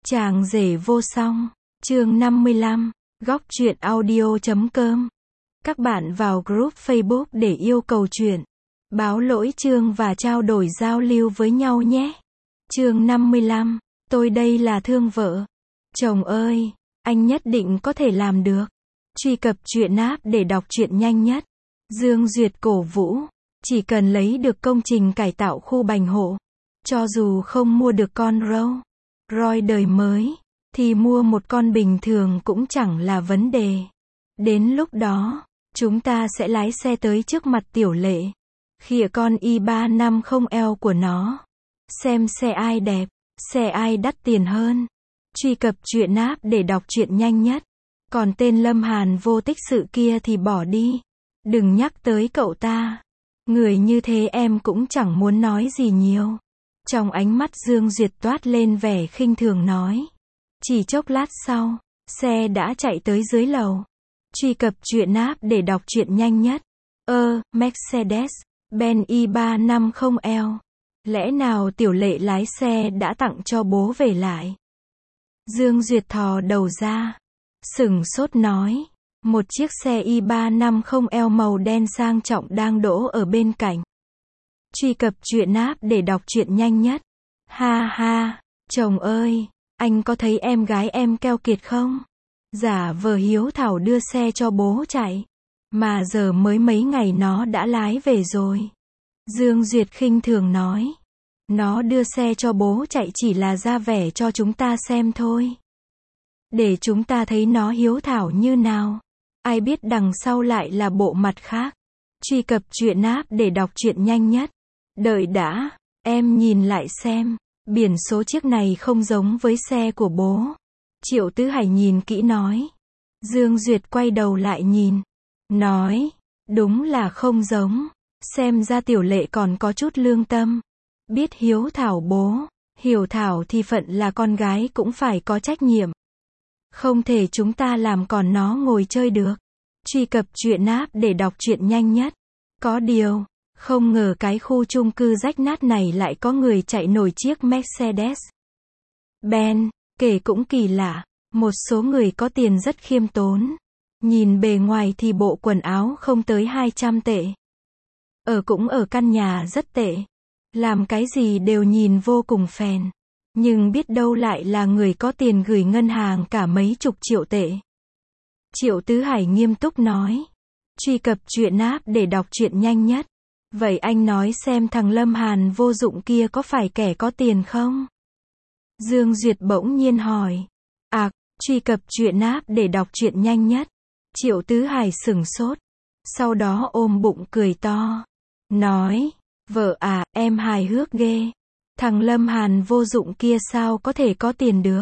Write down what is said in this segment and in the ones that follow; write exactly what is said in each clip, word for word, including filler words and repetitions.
Chàng rể vô song, chương năm mươi lăm, góc truyện audio chấm com. Các bạn vào group Facebook để yêu cầu truyện, báo lỗi chương và trao đổi giao lưu với nhau nhé. Chương năm mươi lăm, tôi đây là thương vợ. Chồng ơi, anh nhất định có thể làm được. Truy cập truyện app để đọc truyện nhanh nhất. Dương Duyệt cổ vũ, chỉ cần lấy được công trình cải tạo khu Bành Hộ, cho dù không mua được con Rolls Royce đời mới, thì mua một con bình thường cũng chẳng là vấn đề. Đến lúc đó, chúng ta sẽ lái xe tới trước mặt Tiểu Lệ, khịa con i ba năm mươi L của nó, xem xe ai đẹp, xe ai đắt tiền hơn. Truy cập truyện app để đọc truyện nhanh nhất. Còn tên Lâm Hàn vô tích sự kia thì bỏ đi, đừng nhắc tới cậu ta. Người như thế em cũng chẳng muốn nói gì nhiều. Trong ánh mắt Dương Duyệt toát lên vẻ khinh thường nói. Chỉ chốc lát sau, xe đã chạy tới dưới lầu. Truy cập truyện app để đọc truyện nhanh nhất. Ơ, Mercedes-Benz i ba năm mươi L. Lẽ nào Tiểu Lệ lái xe đã tặng cho bố về lại? Dương Duyệt thò đầu ra, sửng sốt nói. Một chiếc xe i ba năm mươi L màu đen sang trọng đang đỗ ở bên cạnh. Truy cập truyện app để đọc truyện nhanh nhất. Ha ha, chồng ơi, anh có thấy em gái em keo kiệt không? Giả vờ hiếu thảo đưa xe cho bố chạy, mà giờ mới mấy ngày nó đã lái về rồi. Dương Duyệt khinh thường nói. Nó đưa xe cho bố chạy chỉ là ra vẻ cho chúng ta xem thôi, để chúng ta thấy nó hiếu thảo như nào. Ai biết đằng sau lại là bộ mặt khác. Truy cập truyện app để đọc truyện nhanh nhất. Đợi đã, em nhìn lại xem, biển số chiếc này không giống với xe của bố. Triệu Tứ Hải nhìn kỹ nói. Dương Duyệt quay đầu lại nhìn, nói, đúng là không giống. Xem ra Tiểu Lệ còn có chút lương tâm, biết hiếu thảo bố. Hiểu thảo thì phận là con gái cũng phải có trách nhiệm. Không thể chúng ta làm còn nó ngồi chơi được. Truy cập truyện app để đọc truyện nhanh nhất. Có điều, không ngờ cái khu chung cư rách nát này lại có người chạy nổi chiếc Mercedes-Benz. Kể cũng kỳ lạ, một số người có tiền rất khiêm tốn. Nhìn bề ngoài thì bộ quần áo không tới hai trăm tệ. Ở cũng ở căn nhà rất tệ. Làm cái gì đều nhìn vô cùng phèn. Nhưng biết đâu lại là người có tiền gửi ngân hàng cả mấy chục triệu tệ. Triệu Tứ Hải nghiêm túc nói. Truy cập truyện app để đọc truyện nhanh nhất. Vậy anh nói xem thằng Lâm Hàn vô dụng kia có phải kẻ có tiền không? Dương Duyệt bỗng nhiên hỏi. À, truy cập truyện app để đọc truyện nhanh nhất. Triệu Tứ Hải sửng sốt. Sau đó ôm bụng cười to. Nói, vợ à, em hài hước ghê. Thằng Lâm Hàn vô dụng kia sao có thể có tiền được?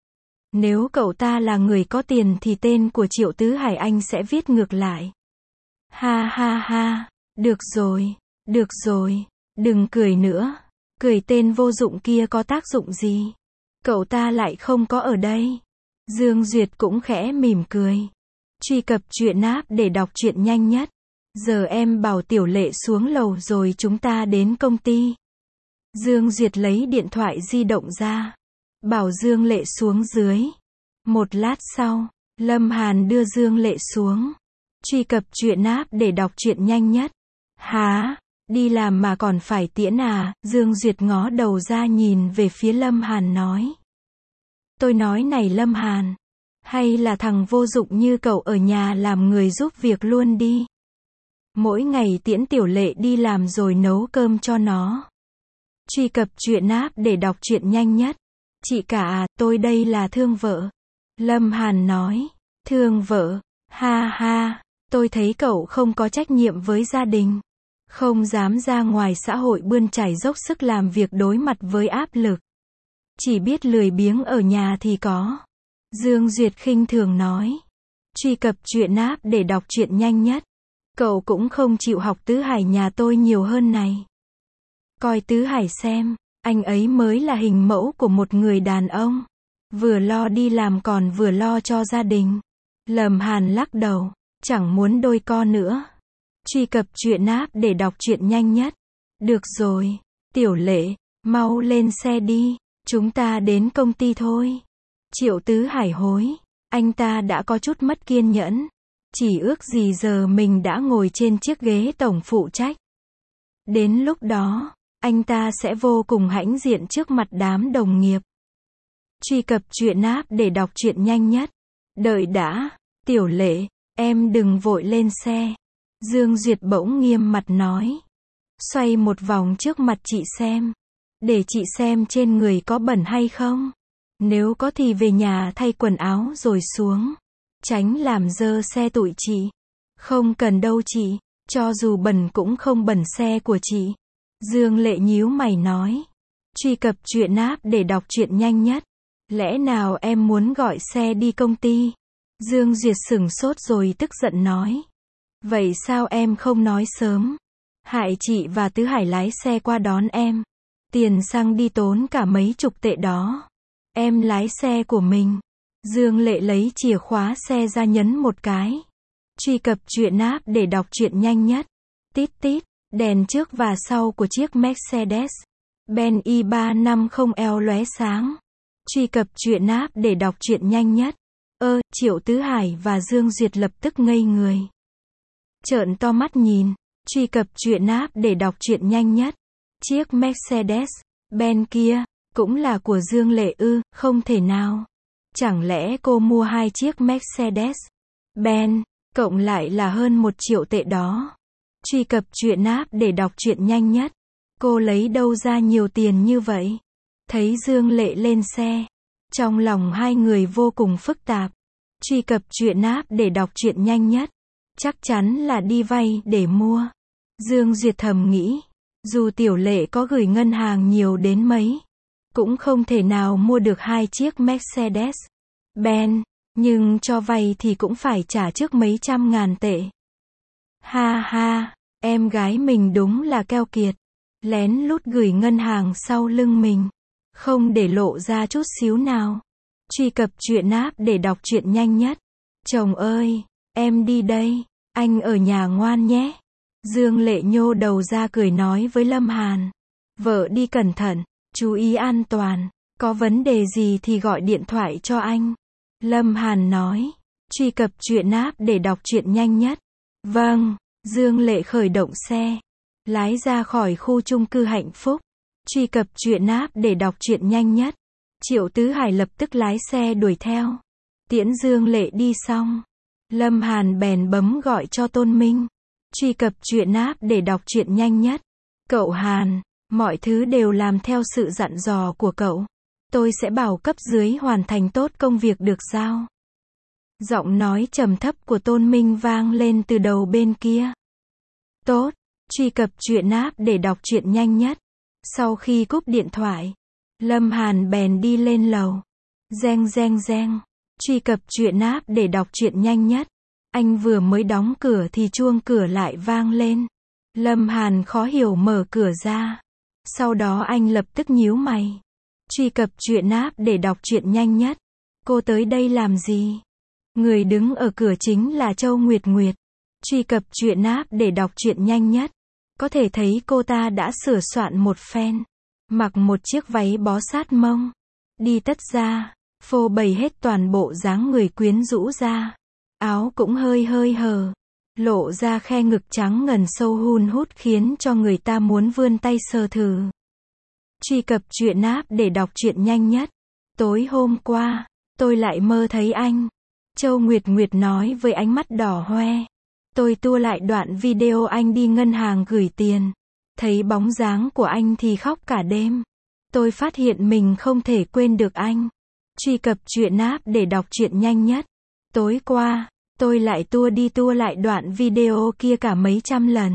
Nếu cậu ta là người có tiền thì tên của Triệu Tứ Hải anh sẽ viết ngược lại. Ha ha ha, được rồi, được rồi, đừng cười nữa. Cười tên vô dụng kia có tác dụng gì? Cậu ta lại không có ở đây. Dương Duyệt cũng khẽ mỉm cười. Truy cập truyện app để đọc truyện nhanh nhất. Giờ em bảo Tiểu Lệ xuống lầu rồi chúng ta đến công ty. Dương Duyệt lấy điện thoại di động ra, bảo Dương Lệ xuống dưới. Một lát sau, Lâm Hàn đưa Dương Lệ xuống. Truy cập truyện app để đọc truyện nhanh nhất. Hả? Đi làm mà còn phải tiễn à? Dương Duyệt ngó đầu ra nhìn về phía Lâm Hàn nói. Tôi nói này Lâm Hàn, hay là thằng vô dụng như cậu ở nhà làm người giúp việc luôn đi. Mỗi ngày tiễn Tiểu Lệ đi làm rồi nấu cơm cho nó. Truy cập truyện app để đọc truyện nhanh nhất. Chị cả à, tôi đây là thương vợ. Lâm Hàn nói. Thương vợ? Ha ha, tôi thấy cậu không có trách nhiệm với gia đình. Không dám ra ngoài xã hội bươn chải dốc sức làm việc đối mặt với áp lực. Chỉ biết lười biếng ở nhà thì có. Dương Duyệt khinh thường nói. Truy cập truyện app để đọc truyện nhanh nhất. Cậu cũng không chịu học Tứ Hải nhà tôi nhiều hơn này. Coi Tứ Hải xem, anh ấy mới là hình mẫu của một người đàn ông. Vừa lo đi làm còn vừa lo cho gia đình. Lâm Hàn lắc đầu, chẳng muốn đôi co nữa. Truy cập truyện app để đọc truyện nhanh nhất. Được rồi, Tiểu Lệ, mau lên xe đi, chúng ta đến công ty thôi. Triệu Tứ Hải hối. Anh ta đã có chút mất kiên nhẫn. Chỉ ước gì giờ mình đã ngồi trên chiếc ghế tổng phụ trách. Đến lúc đó, anh ta sẽ vô cùng hãnh diện trước mặt đám đồng nghiệp. Truy cập truyện app để đọc truyện nhanh nhất. Đợi đã, Tiểu Lệ, em đừng vội lên xe. Dương Duyệt bỗng nghiêm mặt nói. Xoay một vòng trước mặt chị xem. Để chị xem trên người có bẩn hay không. Nếu có thì về nhà thay quần áo rồi xuống. Tránh làm dơ xe tụi chị. Không cần đâu chị, cho dù bẩn cũng không bẩn xe của chị. Dương Lệ nhíu mày nói. Truy cập truyện app để đọc truyện nhanh nhất. Lẽ nào em muốn gọi xe đi công ty? Dương Duyệt sửng sốt rồi tức giận nói. Vậy sao em không nói sớm? Hại chị và Tứ Hải lái xe qua đón em. Tiền xăng đi tốn cả mấy chục tệ đó. Em lái xe của mình. Dương Lệ lấy chìa khóa xe ra nhấn một cái. Truy cập truyện app để đọc truyện nhanh nhất. Tít tít, đèn trước và sau của chiếc Mercedes-Benz i ba năm không L lóe sáng. Truy cập truyện app để đọc truyện nhanh nhất. Ơ, Triệu Tứ Hải và Dương Duyệt lập tức ngây người. Trợn to mắt nhìn. Truy cập truyện app để đọc truyện nhanh nhất. Chiếc Mercedes-Benz kia, cũng là của Dương Lệ ư, không thể nào. Chẳng lẽ cô mua hai chiếc Mercedes-Benz, cộng lại là hơn một triệu tệ đó. Truy cập truyện app để đọc truyện nhanh nhất. Cô lấy đâu ra nhiều tiền như vậy? Thấy Dương Lệ lên xe. Trong lòng hai người vô cùng phức tạp. Truy cập truyện app để đọc truyện nhanh nhất. Chắc chắn là đi vay để mua. Dương Duyệt thầm nghĩ. Dù Tiểu Lệ có gửi ngân hàng nhiều đến mấy, cũng không thể nào mua được hai chiếc Mercedes-Benz. Nhưng cho vay thì cũng phải trả trước mấy trăm ngàn tệ. Ha ha, em gái mình đúng là keo kiệt. Lén lút gửi ngân hàng sau lưng mình. Không để lộ ra chút xíu nào. Truy cập truyện app để đọc truyện nhanh nhất. Chồng ơi, em đi đây. Anh ở nhà ngoan nhé. Dương Lệ nhô đầu ra cười nói với Lâm Hàn. Vợ đi cẩn thận, chú ý an toàn. Có vấn đề gì thì gọi điện thoại cho anh. Lâm Hàn nói. Truy cập truyện app để đọc truyện nhanh nhất. Vâng, Dương Lệ khởi động xe. Lái ra khỏi khu chung cư Hạnh Phúc. Truy cập truyện app để đọc truyện nhanh nhất. Triệu Tứ Hải lập tức lái xe đuổi theo. Tiễn Dương Lệ đi xong. Lâm Hàn bèn bấm gọi cho Tôn Minh. Truy cập truyện app để đọc truyện nhanh nhất. Cậu Hàn, mọi thứ đều làm theo sự dặn dò của cậu. Tôi sẽ bảo cấp dưới hoàn thành tốt công việc được giao. Giọng nói trầm thấp của Tôn Minh vang lên từ đầu bên kia. Tốt, truy cập truyện app để đọc truyện nhanh nhất. Sau khi cúp điện thoại, Lâm Hàn bèn đi lên lầu. Reng reng reng, truy cập truyện app để đọc truyện nhanh nhất. Anh vừa mới đóng cửa thì chuông cửa lại vang lên. Lâm Hàn khó hiểu mở cửa ra. Sau đó anh lập tức nhíu mày. Truy cập truyện app để đọc truyện nhanh nhất. Cô tới đây làm gì? Người đứng ở cửa chính là Châu Nguyệt Nguyệt. Truy cập truyện app để đọc truyện nhanh nhất. Có thể thấy cô ta đã sửa soạn một phen. Mặc một chiếc váy bó sát mông. Đi tất ra, phô bày hết toàn bộ dáng người quyến rũ ra. Áo cũng hơi hơi hở. Lộ ra khe ngực trắng ngần sâu hun hút khiến cho người ta muốn vươn tay sờ thử. Truy cập truyện app để đọc truyện nhanh nhất. Tối hôm qua, tôi lại mơ thấy anh. Châu Nguyệt Nguyệt nói với ánh mắt đỏ hoe. Tôi tua lại đoạn video anh đi ngân hàng gửi tiền. Thấy bóng dáng của anh thì khóc cả đêm. Tôi phát hiện mình không thể quên được anh. Truy cập truyện app để đọc truyện nhanh nhất. Tối qua, tôi lại tua đi tua lại đoạn video kia cả mấy trăm lần.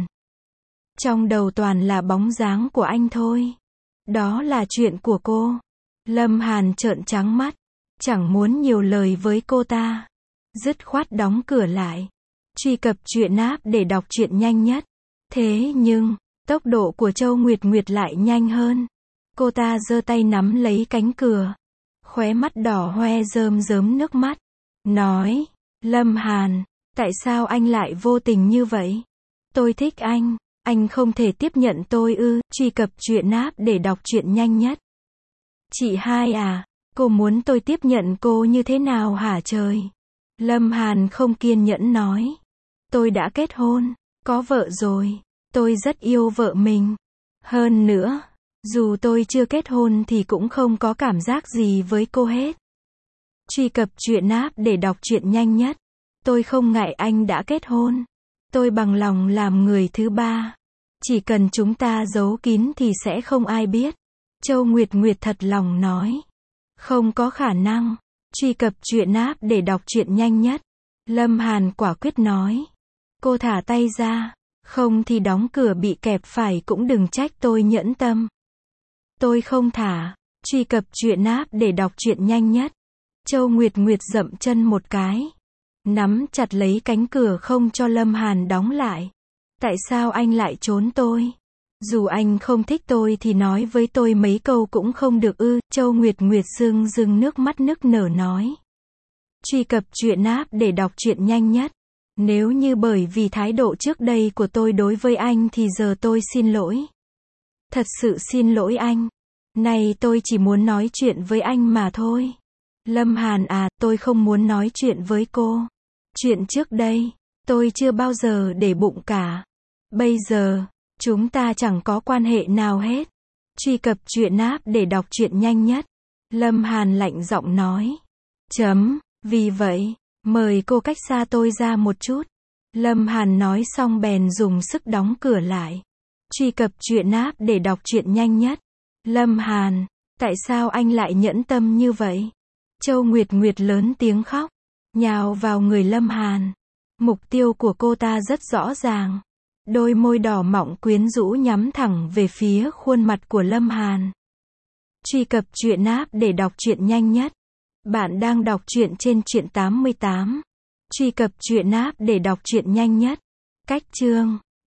Trong đầu toàn là bóng dáng của anh thôi. Đó là chuyện của cô. Lâm Hàn trợn trắng mắt. Chẳng muốn nhiều lời với cô ta. Dứt khoát đóng cửa lại. Truy cập truyện app để đọc truyện nhanh nhất. Thế nhưng, tốc độ của Châu Nguyệt Nguyệt lại nhanh hơn. Cô ta giơ tay nắm lấy cánh cửa. Khóe mắt đỏ hoe rơm rớm nước mắt. Nói, Lâm Hàn, tại sao anh lại vô tình như vậy? Tôi thích anh, anh không thể tiếp nhận tôi ư? Truy cập truyện app để đọc truyện nhanh nhất. Chị hai à, Cô muốn tôi tiếp nhận cô như thế nào hả trời? Lâm Hàn không kiên nhẫn nói. Tôi đã kết hôn, có vợ rồi. Tôi rất yêu vợ mình. Hơn nữa, dù tôi chưa kết hôn thì cũng không có cảm giác gì với cô hết. Truy cập truyện app để đọc truyện nhanh nhất. Tôi không ngại anh đã kết hôn. Tôi bằng lòng làm người thứ ba. Chỉ cần chúng ta giấu kín thì sẽ không ai biết. Châu Nguyệt Nguyệt thật lòng nói. Không có khả năng. Truy cập truyện app để đọc truyện nhanh nhất. Lâm Hàn quả quyết nói. Cô thả tay ra. Không thì đóng cửa bị kẹp phải cũng đừng trách tôi nhẫn tâm. Tôi không thả. Truy cập truyện app để đọc truyện nhanh nhất. Châu Nguyệt Nguyệt dậm chân một cái. Nắm chặt lấy cánh cửa không cho Lâm Hàn đóng lại. Tại sao anh lại trốn tôi? Dù anh không thích tôi thì nói với tôi mấy câu cũng không được ư? Châu Nguyệt Nguyệt rưng rưng nước mắt nức nở nói. Truy cập truyện app để đọc truyện nhanh nhất. Nếu như bởi vì thái độ trước đây của tôi đối với anh thì giờ tôi xin lỗi. Thật sự xin lỗi anh. Này tôi chỉ muốn nói chuyện với anh mà thôi. Lâm Hàn à, tôi không muốn nói chuyện với cô. Chuyện trước đây, tôi chưa bao giờ để bụng cả. Bây giờ, chúng ta chẳng có quan hệ nào hết. Truy cập truyện app để đọc truyện nhanh nhất. Lâm Hàn lạnh giọng nói. Chấm, vì vậy, mời cô cách xa tôi ra một chút. Lâm Hàn nói xong bèn dùng sức đóng cửa lại. Truy cập truyện app để đọc truyện nhanh nhất. Lâm Hàn, tại sao anh lại nhẫn tâm như vậy? Châu Nguyệt Nguyệt lớn tiếng khóc, nhào vào người Lâm Hàn. Mục tiêu của cô ta rất rõ ràng. Đôi môi đỏ mọng quyến rũ nhắm thẳng về phía khuôn mặt của Lâm Hàn. Truy cập truyện app để đọc truyện nhanh nhất. Bạn đang đọc truyện trên truyện tám mươi tám. Truy cập truyện app để đọc truyện nhanh nhất. Cách chương